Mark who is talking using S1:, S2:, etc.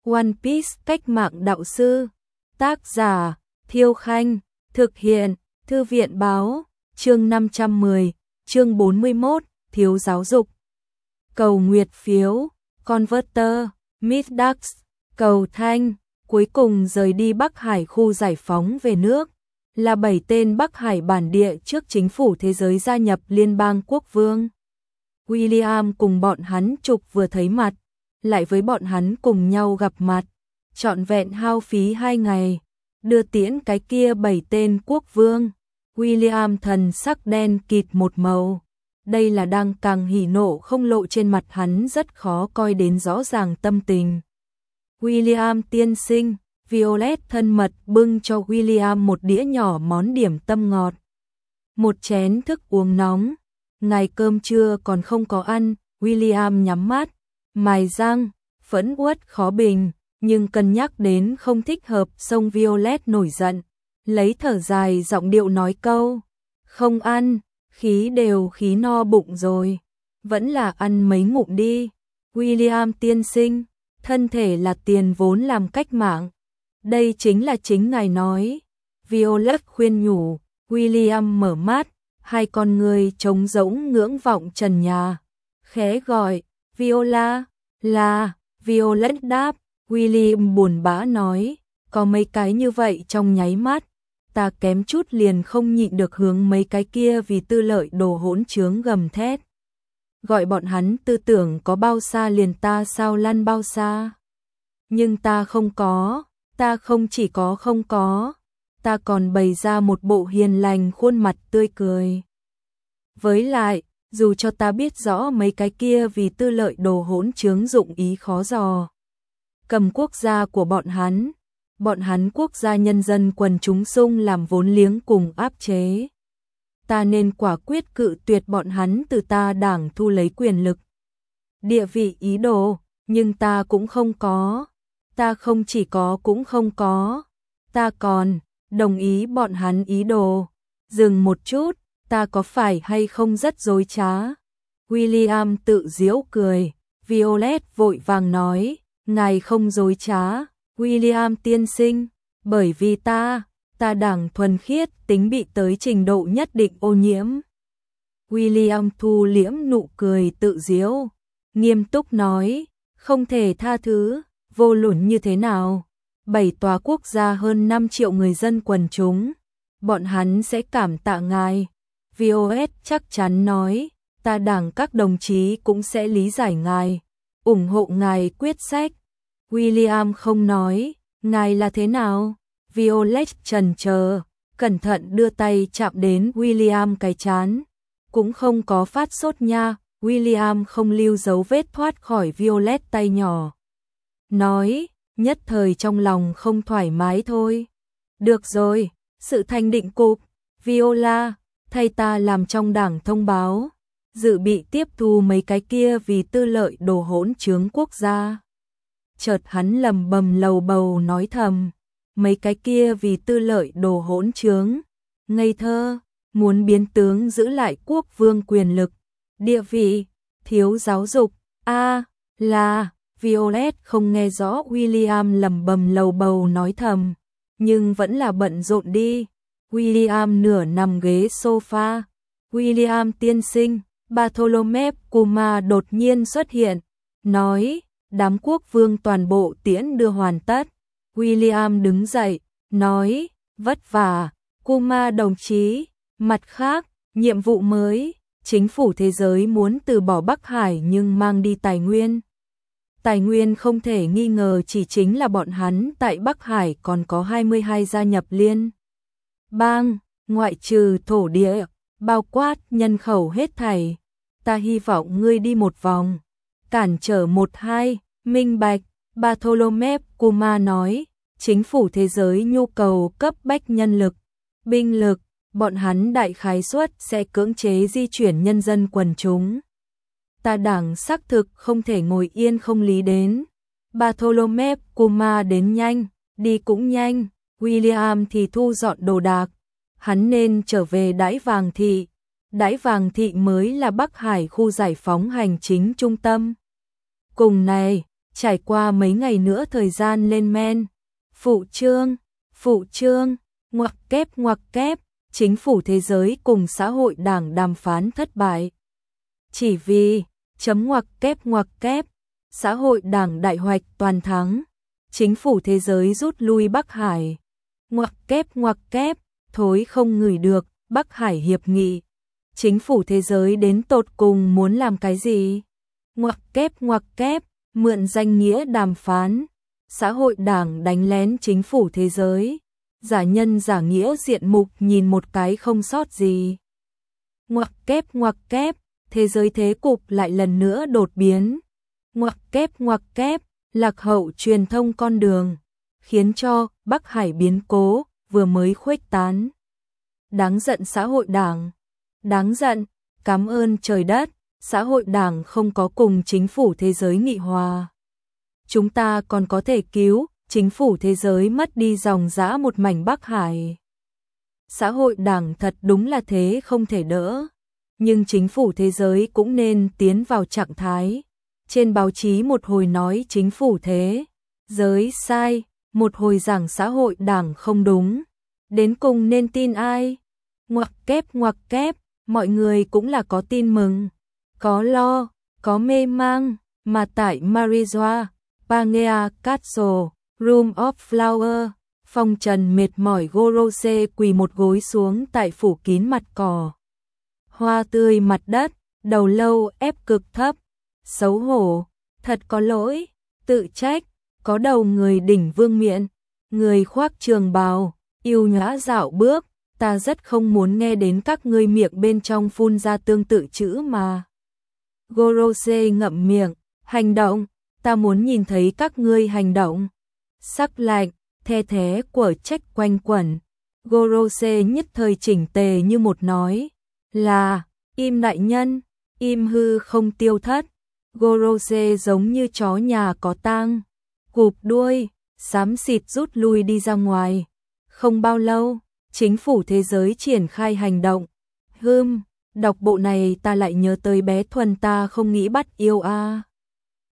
S1: One Piece cách mạng đạo sư. Tác giả Thiêu Khanh. Thực hiện Thư viện Báo. Chương 510. Chương 41. Thiếu giáo dục. Cầu nguyệt phiếu. Converter. Midax. Cầu thanh. Cuối cùng rời đi Bắc Hải khu giải phóng về nước. Là 7 tên Bắc Hải bản địa trước chính phủ thế giới gia nhập Liên bang Quốc vương. William cùng bọn hắn trục vừa thấy mặt, lại với bọn hắn cùng nhau gặp mặt, trọn vẹn hao phí 2 ngày, đưa tiễn cái kia 7 tên quốc vương. William thần sắc đen kịt một màu, đây là đang càng hỉ nộ không lộ trên mặt hắn rất khó coi đến rõ ràng tâm tình. William tiên sinh, Violet thân mật bưng cho William một đĩa nhỏ món điểm tâm ngọt, một chén thức uống nóng. Ngày cơm trưa còn không có ăn. William nhắm mắt, mài răng, phẫn uất khó bình, nhưng cân nhắc đến không thích hợp, song Violet nổi giận, lấy thở dài giọng điệu nói câu, không ăn, khí no bụng rồi, vẫn là ăn mấy ngụm đi. William tiên sinh, thân thể là tiền vốn làm cách mạng, đây chính là chính ngài nói. Violet khuyên nhủ. William mở mắt, hai con người trống rỗng ngưỡng vọng trần nhà, khẽ gọi, Viola, là, Violet đáp. William buồn bã nói, có mấy cái như vậy trong nháy mắt, ta kém chút liền không nhịn được hướng mấy cái kia vì tư lợi đồ hỗn trướng gầm thét. Gọi bọn hắn tư tưởng có bao xa liền ta sao lăn bao xa. Nhưng ta không có, ta không chỉ có không có, ta còn bày ra một bộ hiền lành khuôn mặt tươi cười. Với lại, dù cho ta biết rõ mấy cái kia vì tư lợi đồ hỗn trướng dụng ý khó dò, cầm quốc gia của bọn hắn quốc gia nhân dân quần chúng sung làm vốn liếng cùng áp chế. Ta nên quả quyết cự tuyệt bọn hắn từ ta đảng thu lấy quyền lực, địa vị ý đồ, nhưng ta cũng không có, ta không chỉ có cũng không có, ta còn đồng ý bọn hắn ý đồ. Dừng một chút, ta có phải hay không rất dối trá? William tự giễu cười. Violet vội vàng nói, ngài không dối trá, William tiên sinh, bởi vì ta đảng thuần khiết tính bị tới trình độ nhất định ô nhiễm. William thu liễm nụ cười tự giễu, nghiêm túc nói, không thể tha thứ, vô luận như thế nào. 7 tòa quốc gia hơn 5 triệu người dân quần chúng, bọn hắn sẽ cảm tạ ngài. Violet chắc chắn nói, ta đảng các đồng chí cũng sẽ lý giải ngài, ủng hộ ngài quyết sách. William không nói, ngài là thế nào? Violet chần chờ, cẩn thận đưa tay chạm đến William cái trán, cũng không có phát sốt nha. William không lưu dấu vết thoát khỏi Violet tay nhỏ, nói, nhất thời trong lòng không thoải mái thôi. Được rồi, sự thanh định cục, Viola, thay ta làm trong đảng thông báo, dự bị tiếp thu mấy cái kia vì tư lợi đồ hỗn trướng quốc gia. Chợt hắn lầm bầm lầu bầu nói thầm, mấy cái kia vì tư lợi đồ hỗn trướng, ngây thơ, muốn biến tướng giữ lại quốc vương quyền lực, địa vị, thiếu giáo dục, là. Violet không nghe rõ William lầm bầm lầu bầu nói thầm, nhưng vẫn là bận rộn đi. William nửa nằm ghế sofa. William tiên sinh, Bartholomew Kuma đột nhiên xuất hiện, nói, đám quốc vương toàn bộ tiễn đưa hoàn tất. William đứng dậy, nói, vất vả, Kuma đồng chí. Mặt khác, nhiệm vụ mới, chính phủ thế giới muốn từ bỏ Bắc Hải nhưng mang đi tài nguyên. Tài nguyên không thể nghi ngờ chỉ chính là bọn hắn tại Bắc Hải còn có 22 gia nhập liên bang, ngoại trừ thổ địa, bao quát nhân khẩu hết thảy. Ta hy vọng ngươi đi một vòng, cản trở 1-2, minh bạch. Bartholomew Kuma nói, chính phủ thế giới nhu cầu cấp bách nhân lực, binh lực, bọn hắn đại khái suất sẽ cưỡng chế di chuyển nhân dân quần chúng. Ta đảng xác thực không thể ngồi yên không lý đến. Bartholomew Kuma đến nhanh, đi cũng nhanh. William thì thu dọn đồ đạc, hắn nên trở về Đãi Vàng Thị. Đãi Vàng Thị mới là Bắc Hải khu giải phóng hành chính trung tâm. Cùng này, Trải qua mấy ngày nữa thời gian lên men. Phụ trương, ngoặc kép, chính phủ thế giới cùng xã hội đảng đàm phán thất bại. Chỉ vì, ngoặc kép, xã hội đảng đại hoạch toàn thắng, chính phủ thế giới rút lui Bắc Hải. Ngoặc kép, thối không ngửi được, Bắc Hải hiệp nghị. Chính phủ thế giới đến tột cùng muốn làm cái gì? Ngoặc kép, mượn danh nghĩa đàm phán, xã hội đảng đánh lén chính phủ thế giới, giả nhân giả nghĩa diện mục nhìn một cái không sót gì. Ngoặc kép, thế giới thế cục lại lần nữa đột biến. Ngoặc kép, lạc hậu truyền thông con đường, khiến cho Bắc Hải biến cố vừa mới khuếch tán. Đáng giận xã hội đảng, đáng giận, cảm ơn trời đất, xã hội đảng không có cùng chính phủ thế giới nghị hòa. Chúng ta còn có thể cứu chính phủ thế giới mất đi dòng dã một mảnh Bắc Hải. Xã hội đảng thật đúng là thế không thể đỡ, nhưng chính phủ thế giới cũng nên tiến vào trạng thái. Trên báo chí một hồi nói chính phủ thế giới sai, một hồi giảng xã hội đảng không đúng. Đến cùng nên tin ai? Ngoặc kép, mọi người cũng là có tin mừng, có lo, có mê mang, mà tại Marijoa, Pangea Castle, Room of Flower, phong trần mệt mỏi Gorose quỳ một gối xuống tại phủ kín mặt cỏ. Hoa tươi mặt đất, đầu lâu ép cực thấp, xấu hổ, thật có lỗi, tự trách, có đầu người đỉnh vương miện, người khoác trường bào, yêu nhã dạo bước, ta rất không muốn nghe đến các ngươi miệng bên trong phun ra tương tự chữ mà. Gorose ngậm miệng, hành động, ta muốn nhìn thấy các ngươi hành động. Sắc lạnh, the thế của trách quanh quẩn. Gorose nhất thời chỉnh tề như một nói, là, im đại nhân, im hư không tiêu thất. Gorose giống như chó nhà có tang, cụp đuôi, xám xịt rút lui đi ra ngoài. Không bao lâu, chính phủ thế giới triển khai hành động. Đọc bộ này ta lại nhớ tới bé Thuần ta không nghĩ bắt yêu a.